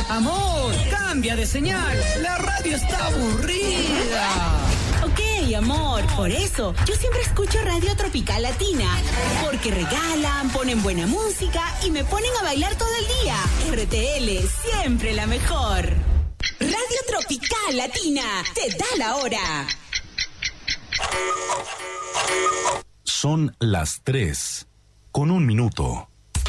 Amor, cambia de señal. La radio está aburrida. Ok, amor, por eso yo siempre escucho Radio Tropical Latina, porque regalan, ponen buena música y me ponen a bailar todo el día. RTL, siempre la mejor. Radio Tropical Latina, te da la hora. Son las 3:01.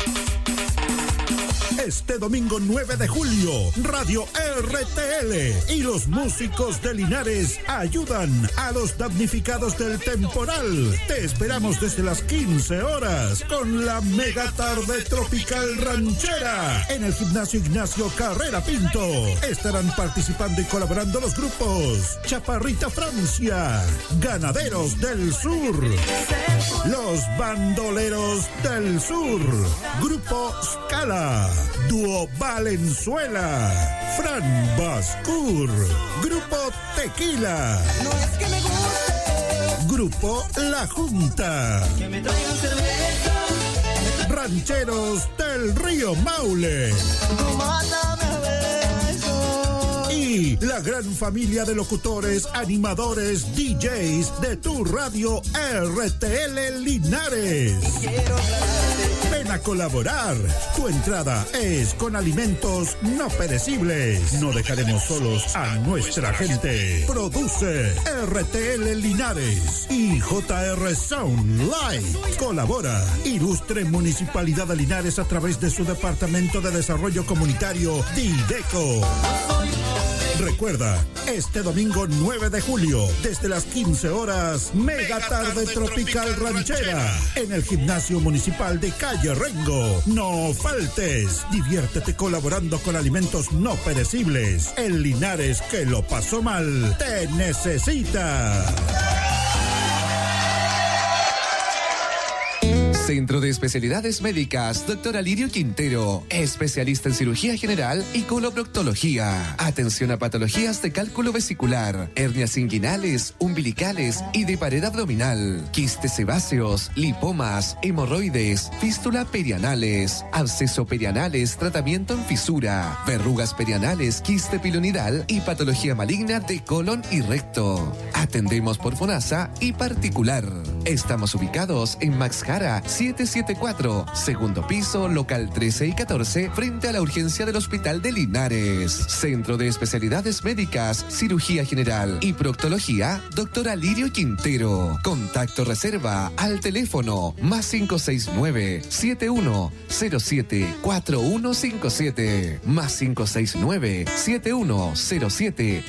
Este domingo 9 de julio, Radio RTL y los músicos de Linares ayudan a los damnificados del temporal. Te esperamos desde las 15 horas con la mega tarde tropical ranchera en el gimnasio Ignacio Carrera Pinto. Estarán participando y colaborando los grupos Chaparrita Francia, Ganaderos del Sur, Los Bandoleros del Sur, Grupo Scala, Dúo Valenzuela, Fran Bascur, Grupo Tequila, No es que me guste, Grupo La Junta, que me traigan cerveza, Rancheros del Río Maule, tú mátame a besos. y la gran familia de locutores, animadores, DJs de tu radio RTL Linares. Quiero aclararte. Ven a colaborar. Tu entrada es con alimentos no perecibles. No dejaremos solos a nuestra gente. Produce RTL Linares y JR Sound Light. Colabora Ilustre Municipalidad de Linares a través de su Departamento de Desarrollo Comunitario, DIDECO. Recuerda, este domingo 9 de julio, desde las 15 horas, Mega Tarde Tropical Ranchera, en el Gimnasio Municipal de Calle Rengo. No faltes, diviértete colaborando con alimentos no perecibles. El Linares que lo pasó mal, te necesita. Centro de Especialidades Médicas, Dr. Alirio Quintero, especialista en cirugía general y coloproctología. Atención a patologías de cálculo vesicular, hernias inguinales, umbilicales y de pared abdominal, quistes sebáceos, lipomas, hemorroides, fístula perianales, absceso perianales, tratamiento en fisura, verrugas perianales, quiste pilonidal y patología maligna de colon y recto. Atendemos por FONASA y particular. Estamos ubicados en Max Jara 774, segundo piso, local 13 y 14, frente a la urgencia del Hospital de Linares. Centro de Especialidades Médicas, Cirugía General y Proctología, Dr. Alirio Quintero. Contacto reserva al teléfono +569 7107 4157 +569 7107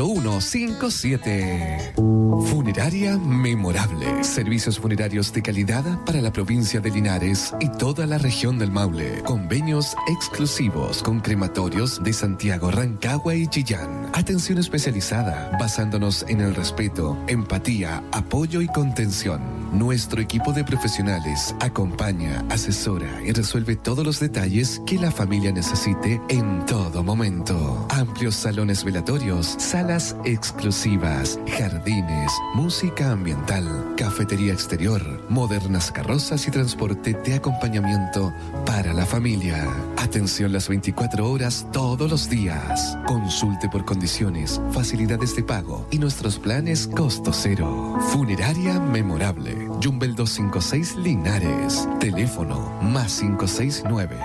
4157. Funeraria Memorable. Servicios funerarios de calidad para la provincia de Linares y toda la región del Maule. Convenios exclusivos con crematorios de Santiago, Rancagua y Chillán. Atención especializada basándonos en el respeto, empatía, apoyo y contención. Nuestro equipo de profesionales acompaña, asesora y resuelve todos los detalles que la familia necesite en todo momento. Amplios salones velatorios, salas exclusivas, jardines, música ambiental, cafetería exterior, modernas carrozas y transporte de acompañamiento para la familia. Atención las 24 horas todos los días. Consulte por condiciones, facilidades de pago y nuestros planes costo cero. Funeraria Memorable. Jumbel 256 Linares. Teléfono +569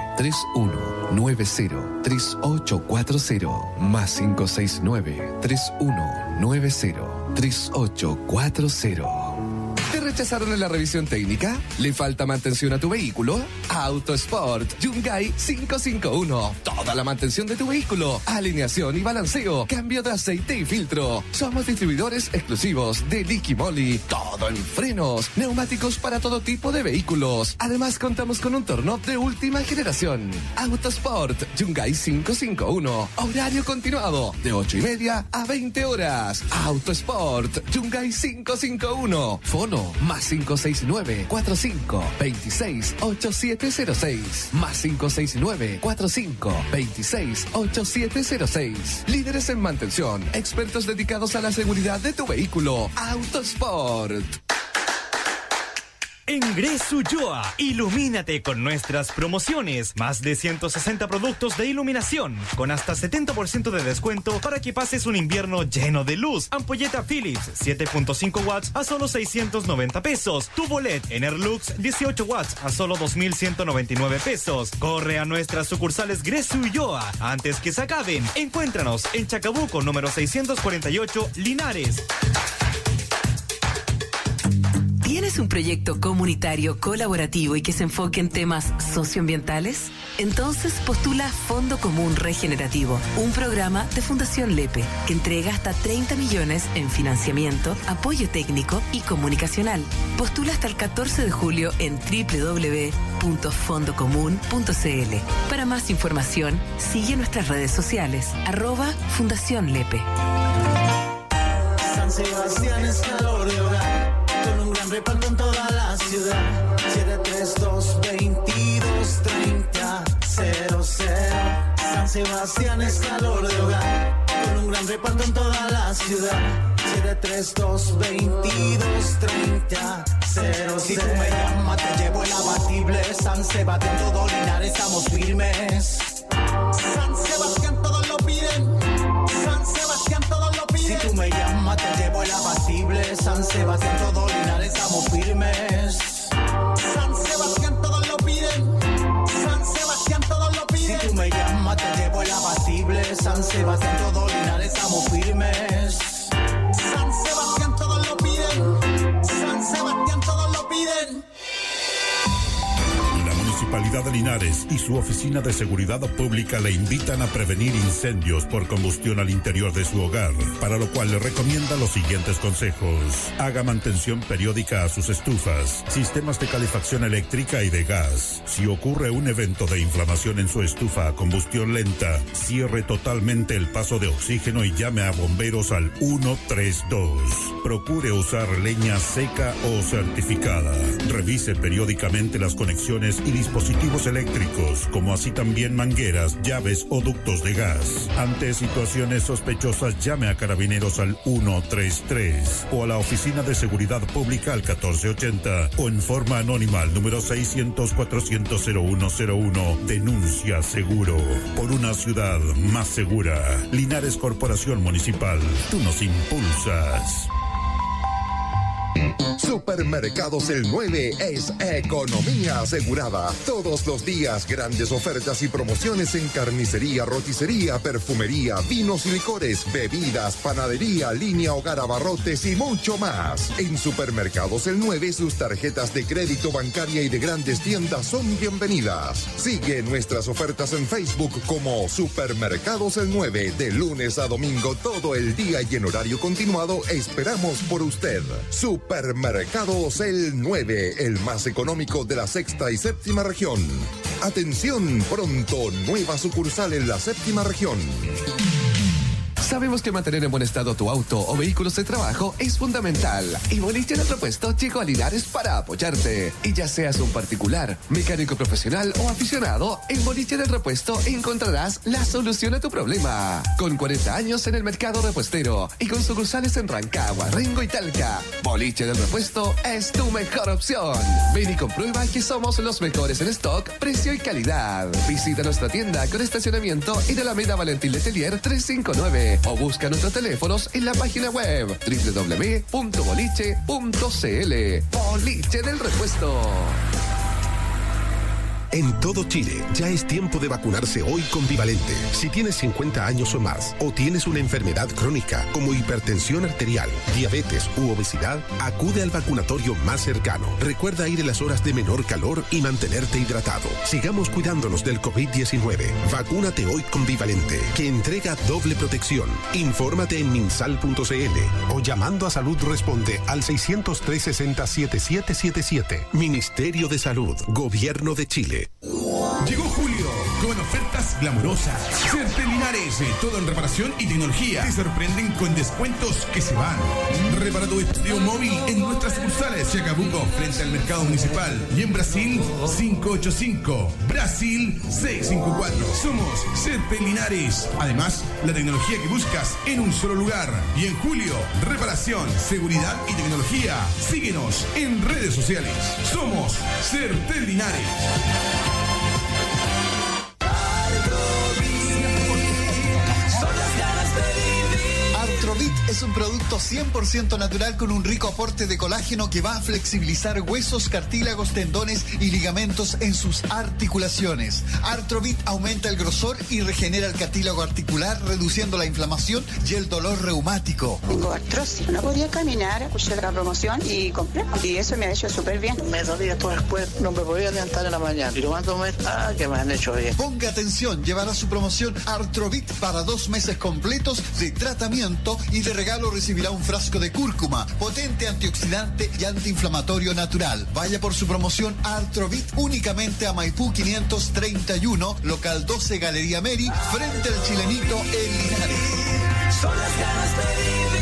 3190 3840 +569 3190 3840. ¿Te rechazaron en la revisión técnica? ¿Le falta mantención a tu vehículo? Autosport Yungay 551. Toda la mantención de tu vehículo. Alineación y balanceo. Cambio de aceite y filtro. Somos distribuidores exclusivos de Liqui Moly. Todo en frenos. Neumáticos para todo tipo de vehículos. Además contamos con un torno de última generación. Autosport Yungay 551. Horario continuado. De 8:30 a 20 horas. Autosport Yungay 551. Fono +569 45 26 8706 +569 45 26 8706. Líderes en mantención, expertos dedicados a la seguridad de tu vehículo. Autosport. En Gres Ulloa, ilumínate con nuestras promociones. Más de 160 productos de iluminación, con hasta 70% de descuento para que pases un invierno lleno de luz. Ampolleta Philips, 7.5 watts a solo 690 pesos. Tubo LED Enerlux, 18 watts a solo 2,199 pesos. Corre a nuestras sucursales Gres Ulloa antes que se acaben. Encuéntranos en Chacabuco, número 648, Linares. ¿Tienes un proyecto comunitario colaborativo y que se enfoque en temas socioambientales? Entonces postula Fondo Común Regenerativo, un programa de Fundación Lepe que entrega hasta 30 millones en financiamiento, apoyo técnico y comunicacional. Postula hasta el 14 de julio en www.fondocomun.cl. Para más información, sigue nuestras redes sociales, @Fundación Lepe. San Sebastián es calor de hogar, con un gran reparto en toda la ciudad. 732-22-30-00. San Sebastián es calor de hogar, con un gran reparto en toda la ciudad. 732-22-30-00. Si tú me llamas, te llevo el abatible. San Sebastián, todo Linares, estamos firmes. San Sebastián, todos lo piden. San Sebastián, todos lo piden. Si tú me llamas, te llevo el abatible. San Sebastián, todo Linares, estamos firmes. San Sebastián, todos lo piden. San Sebastián, todos lo piden. Si tú me llamas, te llevo el abatible. San Sebastián, todo Linares, estamos firmes. San Sebastián, todos lo piden. San Sebastián, todos lo piden. La Municipalidad de Linares y su Oficina de Seguridad Pública le invitan a prevenir incendios por combustión al interior de su hogar, para lo cual le recomienda los siguientes consejos. Haga mantención periódica a sus estufas, sistemas de calefacción eléctrica y de gas. Si ocurre un evento de inflamación en su estufa a combustión lenta, cierre totalmente el paso de oxígeno y llame a bomberos al 132. Procure usar leña seca o certificada. Revise periódicamente las conexiones y dispositivos eléctricos, como así también mangueras, llaves o ductos de gas. Ante situaciones sospechosas, llame a Carabineros al 133 o a la Oficina de Seguridad Pública al 1480 o en forma anónima al número 600-400-0101. Denuncia seguro por una ciudad más segura. Linares Corporación Municipal, tú nos impulsas. Supermercados El 9 es economía asegurada. Todos los días grandes ofertas y promociones en carnicería, roticería, perfumería, vinos y licores, bebidas, panadería, línea hogar, abarrotes y mucho más. En Supermercados El 9 sus tarjetas de crédito bancaria y de grandes tiendas son bienvenidas. Sigue nuestras ofertas en Facebook como Supermercados El 9. De lunes a domingo todo el día y en horario continuado esperamos por usted. Supermercados El 9, el más económico de la sexta y séptima región. Atención, pronto, nueva sucursal en la séptima región. Sabemos que mantener en buen estado tu auto o vehículos de trabajo es fundamental. Y Boliche del Repuesto llegó a Linares para apoyarte. Y ya seas un particular, mecánico profesional o aficionado, en Boliche del Repuesto encontrarás la solución a tu problema. Con 40 años en el mercado repuestero y con sucursales en Rancagua, Rengo y Talca, Boliche del Repuesto es tu mejor opción. Ven y comprueba que somos los mejores en stock, precio y calidad. Visita nuestra tienda con estacionamiento en Alameda Valentín Letelier 359. O busca nuestros teléfonos en la página web www.boliche.cl. Boliche del Repuesto. En todo Chile, ya es tiempo de vacunarse hoy con Bivalente. Si tienes 50 años o más, o tienes una enfermedad crónica como hipertensión arterial, diabetes u obesidad, acude al vacunatorio más cercano. Recuerda ir en las horas de menor calor y mantenerte hidratado. Sigamos cuidándonos del COVID-19. Vacúnate hoy con Bivalente, que entrega doble protección. Infórmate en minsal.cl o llamando a Salud Responde al 603-60-7777. Ministerio de Salud, Gobierno de Chile. Llegó julio con ofertas glamurosa. Certel Linares, todo en reparación y tecnología. Te sorprenden con descuentos que se van. Repara tu dispositivo móvil en nuestras sucursales Chacabuco, frente al mercado municipal. Y en Brasil, 585. Brasil, 654. Somos Certel Linares. Además, la tecnología que buscas en un solo lugar. Y en julio, reparación, seguridad y tecnología. Síguenos en redes sociales. Somos Certel Linares. Artrovit es un producto 100% natural con un rico aporte de colágeno que va a flexibilizar huesos, cartílagos, tendones y ligamentos en sus articulaciones. Artrovit aumenta el grosor y regenera el cartílago articular, reduciendo la inflamación y el dolor reumático. Tengo artrosis, no podía caminar, escuché la promoción y compré. Y eso me ha hecho súper bien. Me dolía todo el cuerpo, no me podía levantar en la mañana. Y tomando que me han hecho bien. Ponga atención, llevará su promoción Artrovit para 2 meses completos de tratamiento y de regalo recibirá un frasco de cúrcuma, potente antioxidante y antiinflamatorio natural. Vaya por su promoción Artrovit únicamente a Maipú 531, local 12, Galería Meri, frente al Chilenito en Linares. Son las ganas de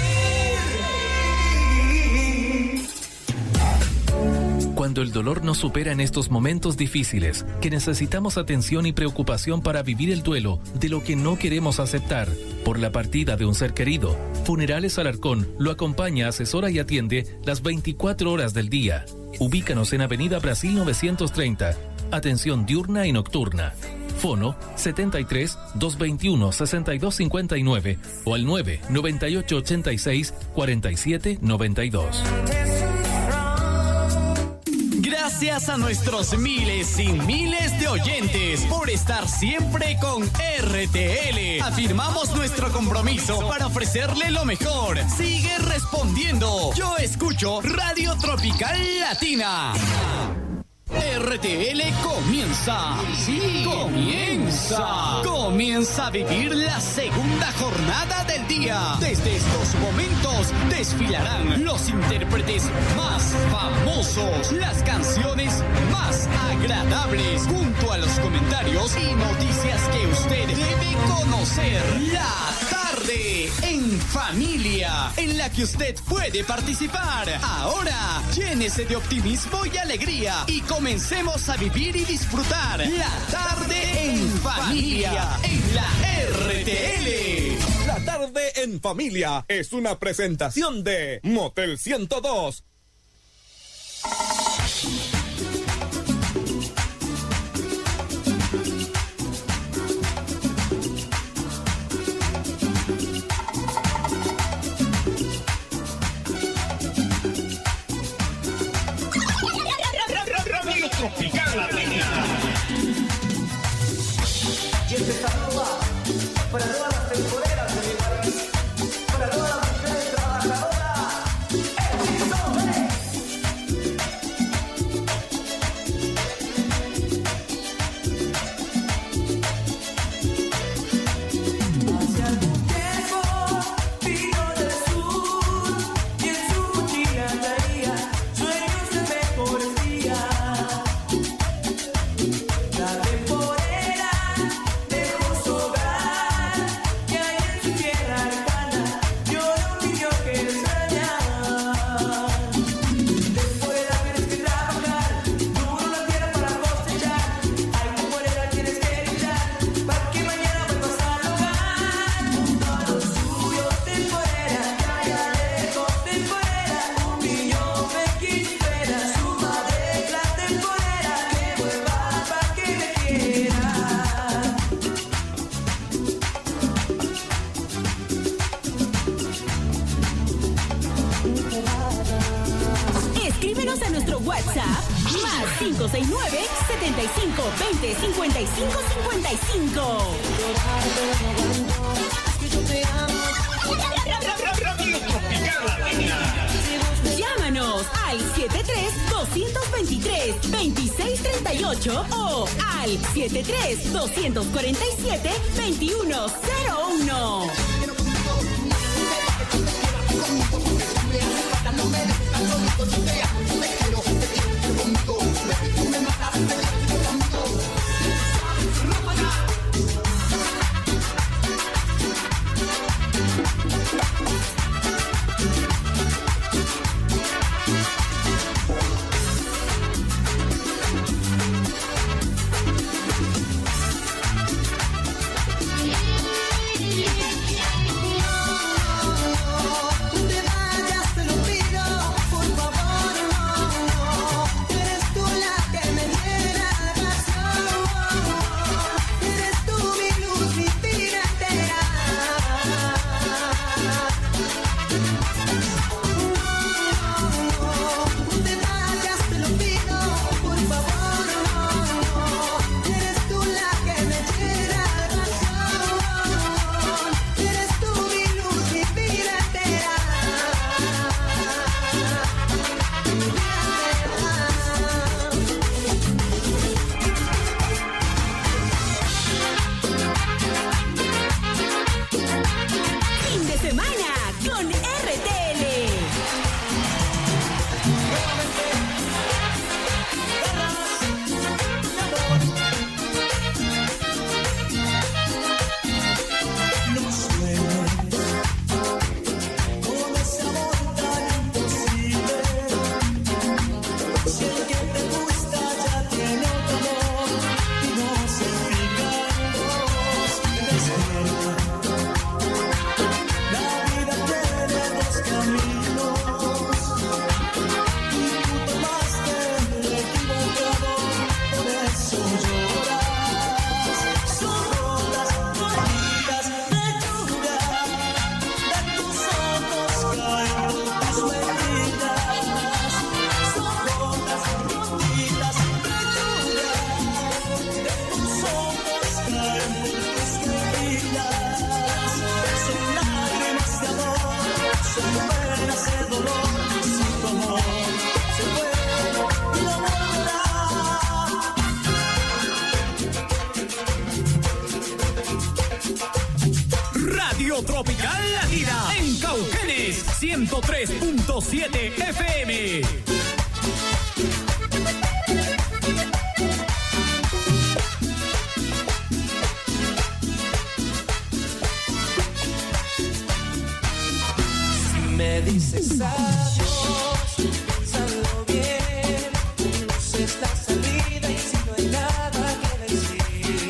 vivir. Cuando el dolor nos supera en estos momentos difíciles, que necesitamos atención y preocupación para vivir el duelo de lo que no queremos aceptar por la partida de un ser querido, Funerales Alarcón lo acompaña, asesora y atiende las 24 horas del día. Ubícanos en Avenida Brasil 930. Atención diurna y nocturna. Fono 73 221 6259 o al 998 86 47 92. Gracias a nuestros miles y miles de oyentes por estar siempre con RTL. Afirmamos nuestro compromiso para ofrecerle lo mejor. Sigue respondiendo. Yo escucho Radio Tropical Latina. RTL comienza. Sí, comienza. Comienza a vivir la segunda jornada del día. Desde estos momentos desfilarán los intérpretes más famosos, las canciones más agradables, junto a los comentarios y noticias que usted debe conocer. La tarde en familia, en la que usted puede participar. Ahora, llénese de optimismo y alegría y comencemos a vivir y disfrutar la tarde en familia en la RTL. La tarde en familia es una presentación de Motel 102. Tropical Latina. Y este saludo va para todas las temporeras de mi país, para todas las mujeres trabajadoras. Hace algún tiempo vino del sur y en su mochila traía sueños de mejores días. La temporera dejó su hogar y ahí en su tierra lejana llora un niño que extraña. Temporera tienes que trabajar, duro la tierra para cosechar. Ay, temporera tienes que luchar para que mañana vuelvas al hogar. Junto a los suyos, temporera, que allá lejos, temporera, un niño pequeño espera su madre, la temporera, que vuelva para que le quiera. Escríbenos a nuestro WhatsApp más 569 75 20 55 55. Llámanos al 73-223-2638 o al 73-247-2101. Tropical Latina en Cauquenes 103.7 FM. Si me dices adiós, piénsalo bien, conoces la salida y si no hay nada que decir.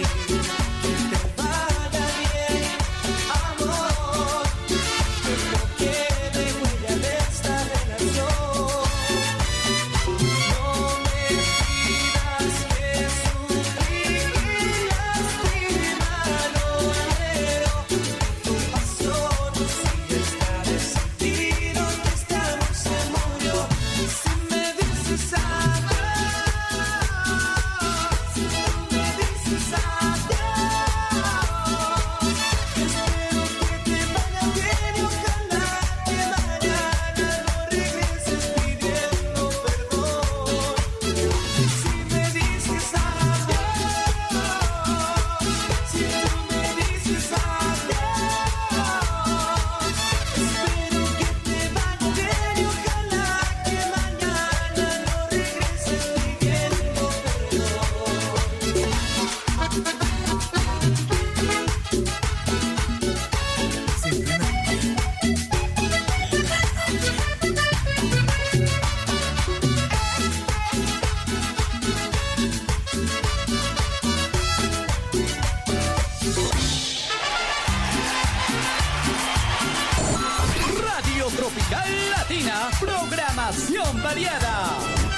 Programación variada.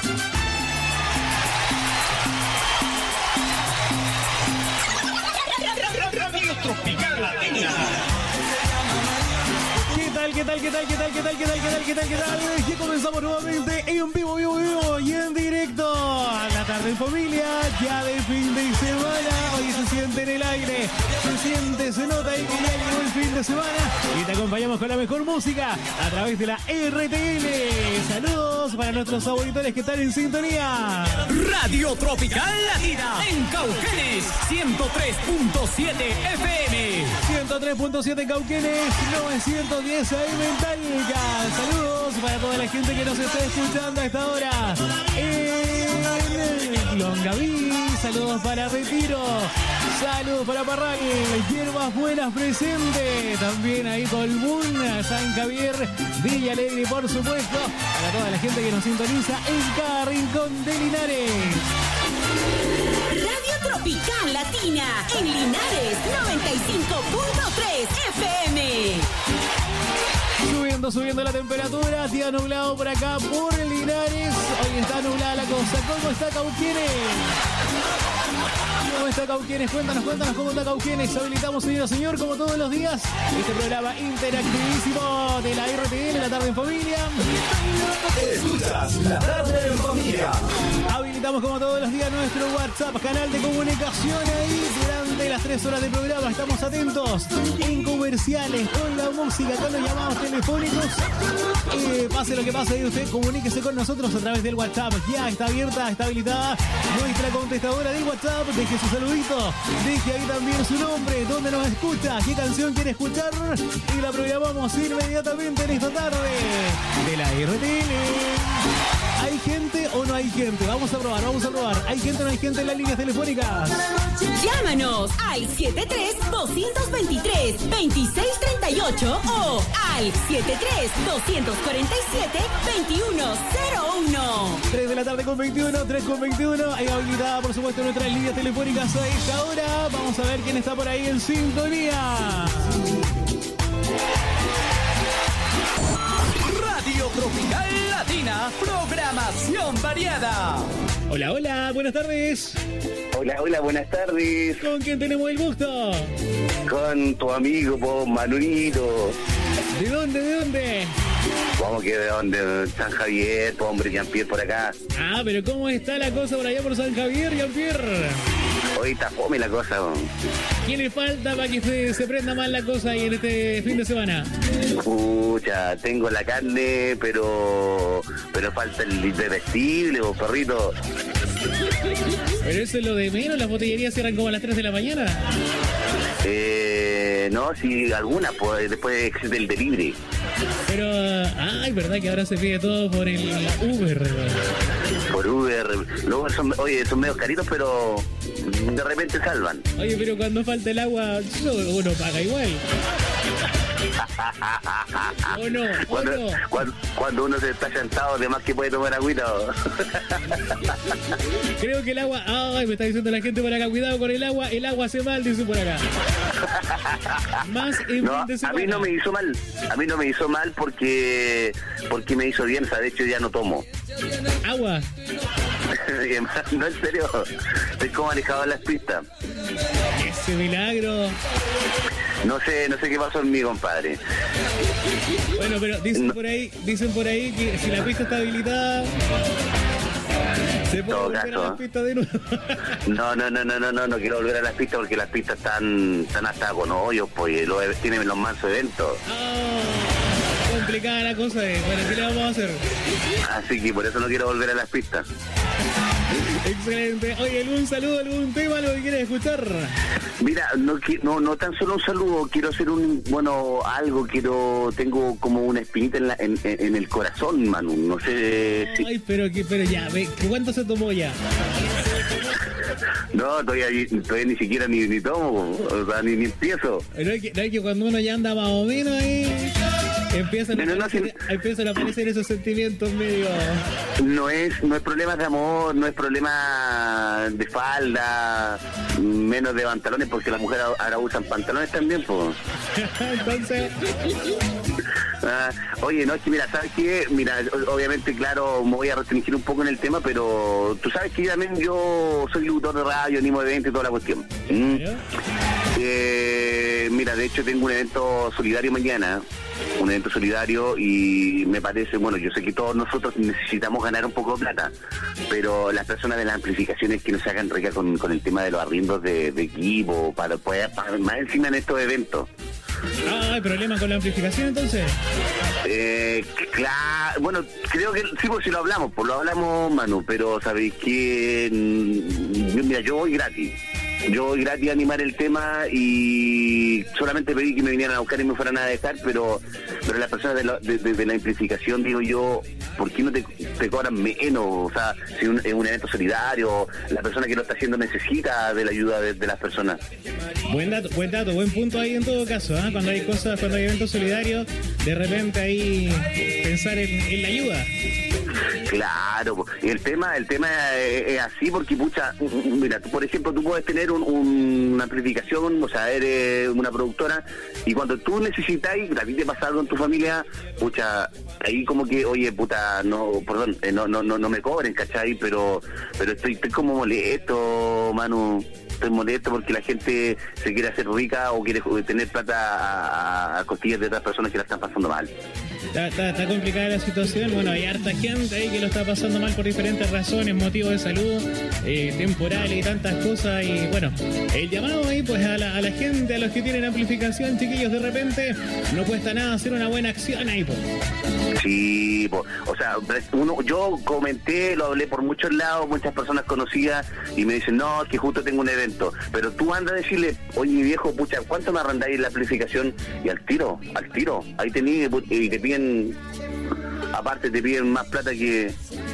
Radio Tropical Latina. ¿Qué tal? Aquí comenzamos nuevamente en vivo y en directo. La tarde en familia, ya de fin de semana. Hoy se siente en el aire, se nota ahí que ya llegó el fin de semana. Y te acompañamos con la mejor música a través de la RTL. Saludos para nuestros auditores que están en sintonía. Radio Tropical Latina en Cauquenes 103.7 FM. 103.7 Cauquenes, 910 AM en Talca. Saludos para toda la gente que nos está escuchando a esta hora en Longaví. Saludos para Retiro. Saludos para Parral. Hierbas Buenas presente. También ahí Colbún, San Javier, Villa Alegre, por supuesto. Para toda la gente que nos sintoniza en cada rincón de Linares. Radio Tropical Latina en Linares 95.3 FM. Subiendo la temperatura, día nublado por acá, por Linares. Hoy está nublada la cosa. ¿Cómo está Cauquenes? ¿Cómo está Cauquenes? Cuéntanos cómo está Cauquenes. Habilitamos, señor, como todos los días, este programa interactivísimo de la RTL, La Tarde en Familia. Escuchas La Tarde en Familia. Habilitamos como todos los días nuestro WhatsApp, canal de comunicación ahí durante las 3 horas de programa. Estamos atentos en comerciales, con la música, con los llamados telefónicos. Pase lo que pase ahí, usted comuníquese con nosotros a través del WhatsApp. Ya está abierta, está habilitada nuestra contestadora del WhatsApp. Deje su saludito, deje ahí también su nombre, dónde nos escucha, qué canción quiere escuchar y la programamos inmediatamente en esta tarde de la RTL. ¿Hay gente o no hay gente? Vamos a probar. ¿Hay gente o no hay gente en las líneas telefónicas? Llámanos al 73-223-2638 o al 73-247-2101. 3 de la tarde con 21, 3 con 21. Hay habilitada, por supuesto, nuestras líneas telefónicas a esta hora. Vamos a ver quién está por ahí en sintonía. Radio Tropical Latina, programación variada. Hola, hola, buenas tardes. Hola, buenas tardes. ¿Con quién tenemos el gusto? Con tu amigo, po, Manolito. ¿De dónde? ¿Cómo que de dónde? San Javier, po, hombre, Jean-Pierre por acá. Ah, pero ¿cómo está la cosa por allá por San Javier, Jean-Pierre? Hoy está fome la cosa, po. ¿Qué le falta para que se prenda más la cosa ahí en este fin de semana? Pucha, tengo la carne, pero falta el bebestible, po, perrito. Pero eso es lo de menos, las botillerías cierran como a las 3 de la mañana. No, sí, algunas, pues después existe el delivery. Pero, verdad que ahora se pide todo por el Uber. Por Uber, luego son medios caritos, pero de repente salvan. Oye, pero cuando falta el agua, uno paga igual. ¿O no? Cuando uno se está sentado, además que puede tomar agüita. Creo que el agua... me está diciendo la gente por acá, cuidado con el agua hace mal, dice por acá. Más en no, a mí no me hizo mal porque me hizo bien, o sea, de hecho ya no tomo. ¿Agua? No, en serio, estoy como alejado de las pistas. ¡Ese milagro! No sé qué pasó en mí, compadre. Bueno, pero dicen por ahí que si la pista está habilitada, se puede volver a las pistas de nuevo. No quiero volver a las pistas porque las pistas están hasta con hoyos, pues tienen los mansos eventos. Complicada la cosa, bueno, ¿qué le vamos a hacer? Así que por eso no quiero volver a las pistas. Excelente. Oye, ¿algún saludo, algún tema, algo que quieres escuchar? Mira, no tan solo un saludo, quiero hacer tengo como una espinita en el corazón, Manu, no sé si... Ay, pero ya, ¿cuánto se tomó ya? No, todavía ni siquiera ni tomo, o sea, ni empiezo. No es que cuando uno ya anda más o menos ahí... Empiezan a aparecer esos sentimientos medio... No es problema de amor, no es problema de falda, menos de pantalones, porque las mujeres ahora usan pantalones también, pues. Entonces... oye, no, es que mira, ¿sabes qué? Mira, obviamente, claro, me voy a restringir un poco en el tema, pero tú sabes que yo soy locutor de radio, animo de eventos y toda la cuestión. Mira, de hecho tengo un evento solidario mañana, y me parece, bueno, yo sé que todos nosotros necesitamos ganar un poco de plata, pero las personas de las amplificaciones que no se hagan rica con el tema de los arriendos de equipo, para poder pagar más encima en estos eventos. ¿Hay problema con la amplificación entonces? Claro, bueno, creo que sí, pues si lo hablamos, Manu, pero sabéis que mira, yo voy gratis a animar el tema y solamente pedí que me vinieran a buscar y me fueran a dejar, pero las personas de la amplificación, digo yo, ¿por qué no te cobran menos? O sea, si es un evento solidario, la persona que lo está haciendo necesita de la ayuda de las personas. Buen dato, buen punto ahí en todo caso, ¿eh? Cuando hay eventos solidarios, de repente ahí pensar en la ayuda. Claro, y el tema es así porque, pucha, mira, por ejemplo, tú puedes tener una amplificación, o sea, eres una productora, y cuando tú necesitas, a ti te pasa algo en tu familia, pucha, ahí como que, oye, puta, no me cobren, ¿cachai? Pero estoy como molesto, Manu. Estoy molesto porque la gente se quiere hacer rica o quiere tener plata a costillas de otras personas que la están pasando mal. Está complicada la situación. Bueno, hay harta gente ahí que lo está pasando mal por diferentes razones, motivos de salud, temporales y tantas cosas. Y bueno, el llamado ahí pues a la gente, a los que tienen amplificación, chiquillos, de repente no cuesta nada hacer una buena acción ahí, pues. Sí, pues, o sea, yo comenté, lo hablé por muchos lados, muchas personas conocidas, y me dicen, no, que justo tengo un evento. Pero tú andas a decirle, oye, viejo, pucha, ¿cuánto me arrendáis la amplificación? Y al tiro, ahí y te piden, aparte te piden más plata que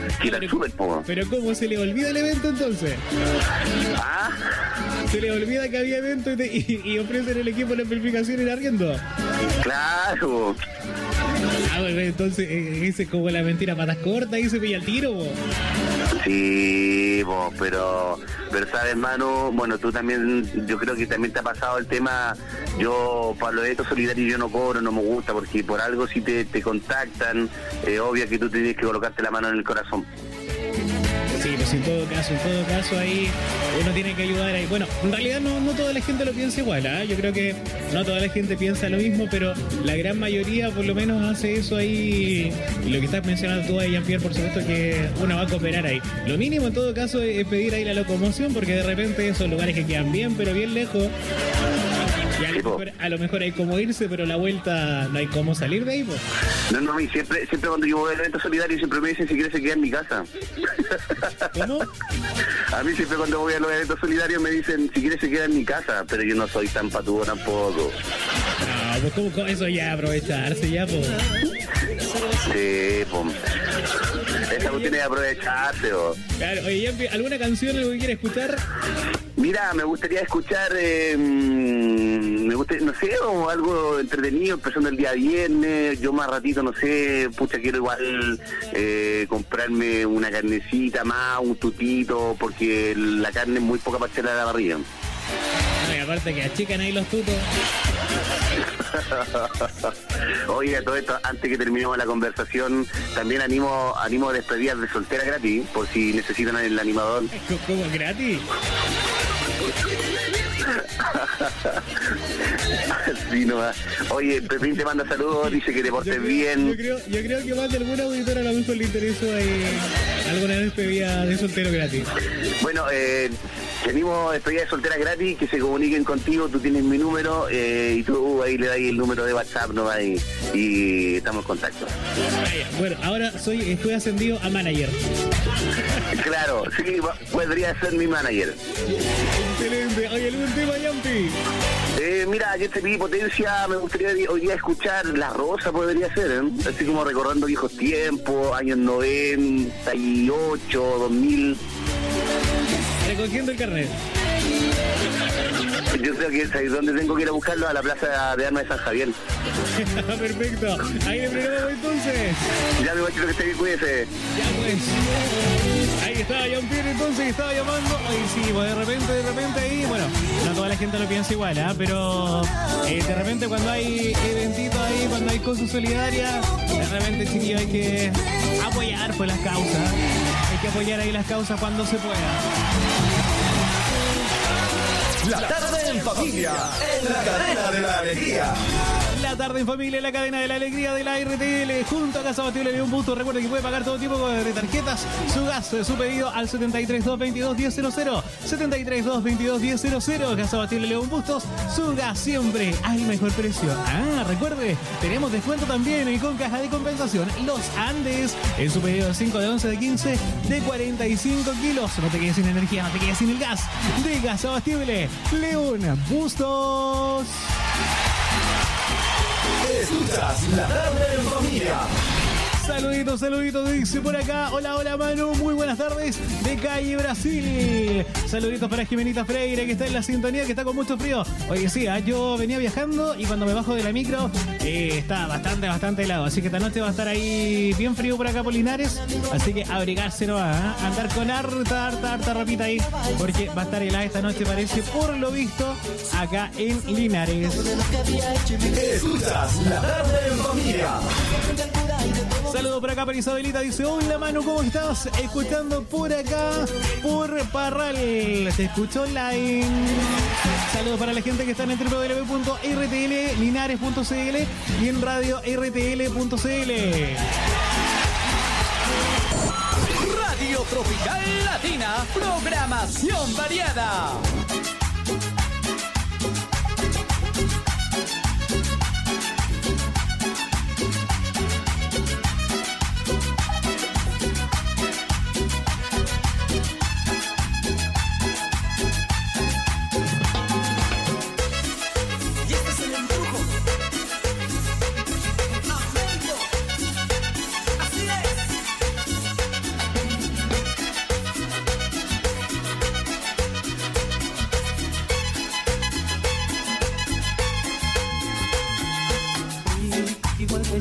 que era súper poco. Pero ¿cómo se le olvida el evento entonces? ¿Ah? Se le olvida que había evento y ofrecen el equipo de amplificación y arriendo. Claro. Ah, bueno, entonces ese es como la mentira patas cortas y se pilla el tiro, po. Sí, pero sabes, Manu, bueno, tú también, yo creo que también te ha pasado el tema. Yo para los eventos solidarios yo no cobro, no me gusta, porque por algo si te contactan, obvio que tú tienes que colocarte la mano en el corazón. Sí, pues en todo caso ahí uno tiene que ayudar ahí. Bueno, en realidad no toda la gente lo piensa igual, ¿eh? Yo creo que no toda la gente piensa lo mismo, pero la gran mayoría por lo menos hace eso ahí. Y lo que estás mencionando tú ahí, Jean-Pierre, por supuesto que uno va a cooperar ahí. Lo mínimo en todo caso es pedir ahí la locomoción, porque de repente esos lugares que quedan bien, pero bien lejos. Y a lo mejor hay como irse, pero la vuelta no hay cómo salir de ahí, pues. No, y siempre cuando yo voy al evento solidario siempre me dicen si quieres se queda en mi casa. ¿Cómo? A mí siempre cuando voy a los eventos solidarios me dicen si quieres se queda en mi casa, pero yo no soy tan patudo tampoco. No, pues ¿cómo eso ya aprovecharse ya, pues? Sí, pues. Esa cuestión es aprovecharse, po. Claro, oye, ¿alguna canción que quieras escuchar? Mira, me gustaría escuchar, no sé, o algo entretenido, empezando el día viernes. Yo más ratito, no sé, pucha, quiero igual comprarme una carnecita más, un tutito, porque la carne es muy poca para echarle a la barriga. Ay, aparte que achican ahí los tutos. Oye, todo esto, antes que terminemos la conversación, también animo a despedidas de soltera gratis, por si necesitan el animador. ¿Cómo gratis? Sí, nomás. Oye, Pepín te manda saludos, dice que te portes bien. Yo creo que más de alguna auditora a lo mejor le interesó alguna despedida de soltero gratis. Bueno, tenemos despedida de solteras gratis, que se comuniquen contigo, tú tienes mi número y tú ahí le das el número de WhatsApp nomás y estamos en contacto. Bueno, ahora estoy ascendido a manager. Claro, sí, podría ser mi manager. Excelente. Oye, ¿algún tema, Yampi? Mira, ayer te pedí potencia, me gustaría hoy día escuchar La Rosa, podría ser, ¿eh? Así como recordando viejos tiempos, años 98, 2000. Recogiendo el carnet. Yo creo que es ahí donde tengo que ir a buscarlo, a la Plaza de Armas de San Javier. Perfecto. Ahí le primero entonces. Ya me voy, quiero que esté bien, cuídese. Ya pues. Ahí estaba Jean-Pierre entonces, estaba llamando. Ay, sí, pues de repente ahí, bueno, no toda la gente lo piensa igual, ¿eh? Pero de repente cuando hay eventitos ahí, cuando hay cosas solidarias, de repente, chiquillos, hay que apoyar pues las causas. Hay que apoyar ahí las causas cuando se pueda. La tarde en familia, en la cadena de la alegría. La tarde en familia, en la cadena de la alegría de la RTL, junto a Casa Bastible León Busto. Recuerde que puede pagar todo tipo de tarjetas, su gasto, su pedido al 732221000, 732221000. Casa Bastible León Bustos, su gas siempre al mejor precio. Recuerde, tenemos descuento también y con caja de compensación Los Andes, en su pedido de 5, de 11, de 15, de 45 kilos. No te quedes sin energía, no te quedes sin el gas de Casa Bastible León Bustos. Escuchas La tarde en familia. Saluditos, dice por acá. Hola Manu, muy buenas tardes de Calle Brasil. Saluditos para Jimenita Freire, que está en la sintonía, que está con mucho frío. Oye, sí, yo venía viajando y cuando me bajo de la micro está bastante helado. Así que esta noche va a estar ahí bien frío por acá por Linares. Así que abrigarse no va, andar con harta ropita ahí, porque va a estar helada esta noche, parece, por lo visto, acá en Linares. Escuchas La tarde en familia. Saludos por acá para Isabelita, dice: hola Manu, ¿cómo estás? Escuchando por acá, por Parral, te escucho online. Saludos para la gente que está en el www.rtlinares.cl y en radio rtl.cl. Radio Tropical Latina, programación variada.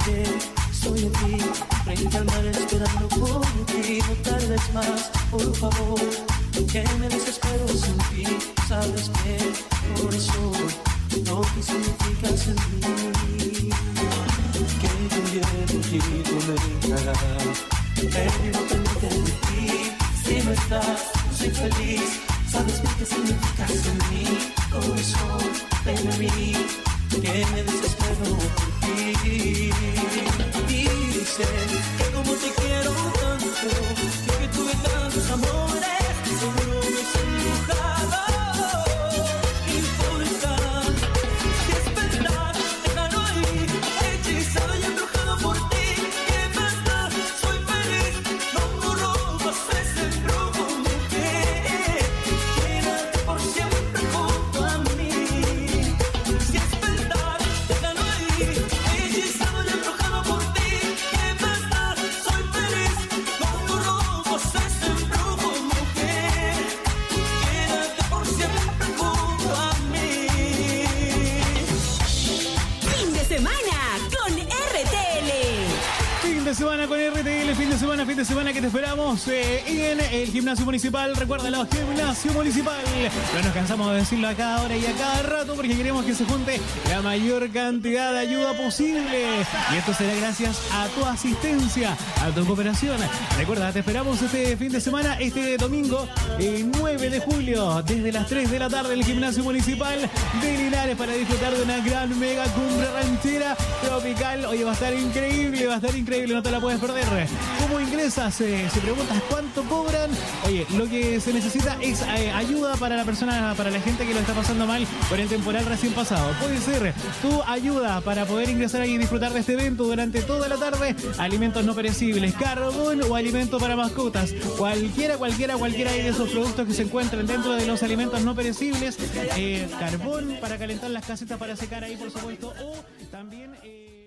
olvidé, estoy aquí, frente al mar esperando por ti. No tardes más, por favor, que me desespero sin ti. Sabes bien, por eso, lo que significas en mí. Que también por ti tú me encargarás, pero no pendiente de ti. Si no estás, no soy feliz. Sabes bien que significas en mí. Corazón, ven a mí, que me desespero por ti. Y sé que como te quiero tanto, y que tuve tantos amores, seguro me he embrujado. Y por estar, si es verdad, déjalo ahí, hechizado y embrujado por ti. ¿Qué más da? Soy feliz, no robas ese embrujo, mujer. Quédate por siempre junto a mí. Si es verdad, déjalo ahí, hechizado y embrujado por ti. ¿Qué más da? Soy feliz, no robas ese embrujo, mujer. Quédate por siempre junto a mí. Fin de semana con RTL. Fin de semana con RTL, fin de semana que te esperamos en el Gimnasio Municipal. Recuérdalo, Gimnasio Municipal. No nos cansamos de decirlo a cada hora y a cada rato porque queremos que se junte la mayor cantidad de ayuda posible. Y esto será gracias a tu asistencia, a tu cooperación. Recuerda, te esperamos este fin de semana, este domingo 9 de julio, desde las 3 de la tarde en el Gimnasio Municipal de Linares para disfrutar de una gran mega cumbre ranchera tropical. Oye, va a estar increíble, no te la puedes perder. ¿Cómo ingresas? Si preguntas cuánto cobran, oye, lo que se necesita es ayuda para la persona, para la gente que lo está pasando mal por el temporal recién pasado. Puede ser tu ayuda para poder ingresar ahí y disfrutar de este evento durante toda la tarde. Alimentos no perecibles, carbón o alimento para mascotas. Cualquiera de esos productos que se encuentran dentro de los alimentos no perecibles. Carbón para calentar las casetas para secar ahí, por supuesto. O también...